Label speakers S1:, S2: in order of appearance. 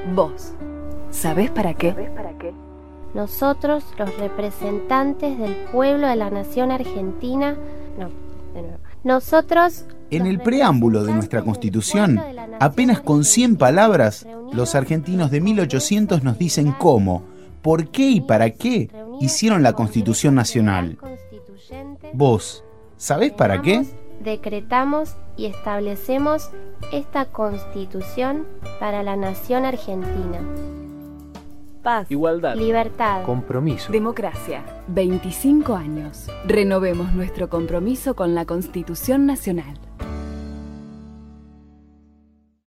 S1: Vos, ¿sabés para qué?
S2: Nosotros, los representantes del pueblo de la nación argentina... Nosotros...
S3: En el preámbulo de nuestra Constitución, apenas con 100 palabras, los argentinos de 1800 nos dicen cómo, por qué y para qué hicieron la Constitución Nacional. Vos, ¿sabés para qué?
S2: Decretamos y establecemos esta Constitución para la nación argentina.
S4: Paz, igualdad,
S2: libertad,
S4: compromiso,
S1: democracia. 25 años. Renovemos nuestro compromiso con la Constitución Nacional.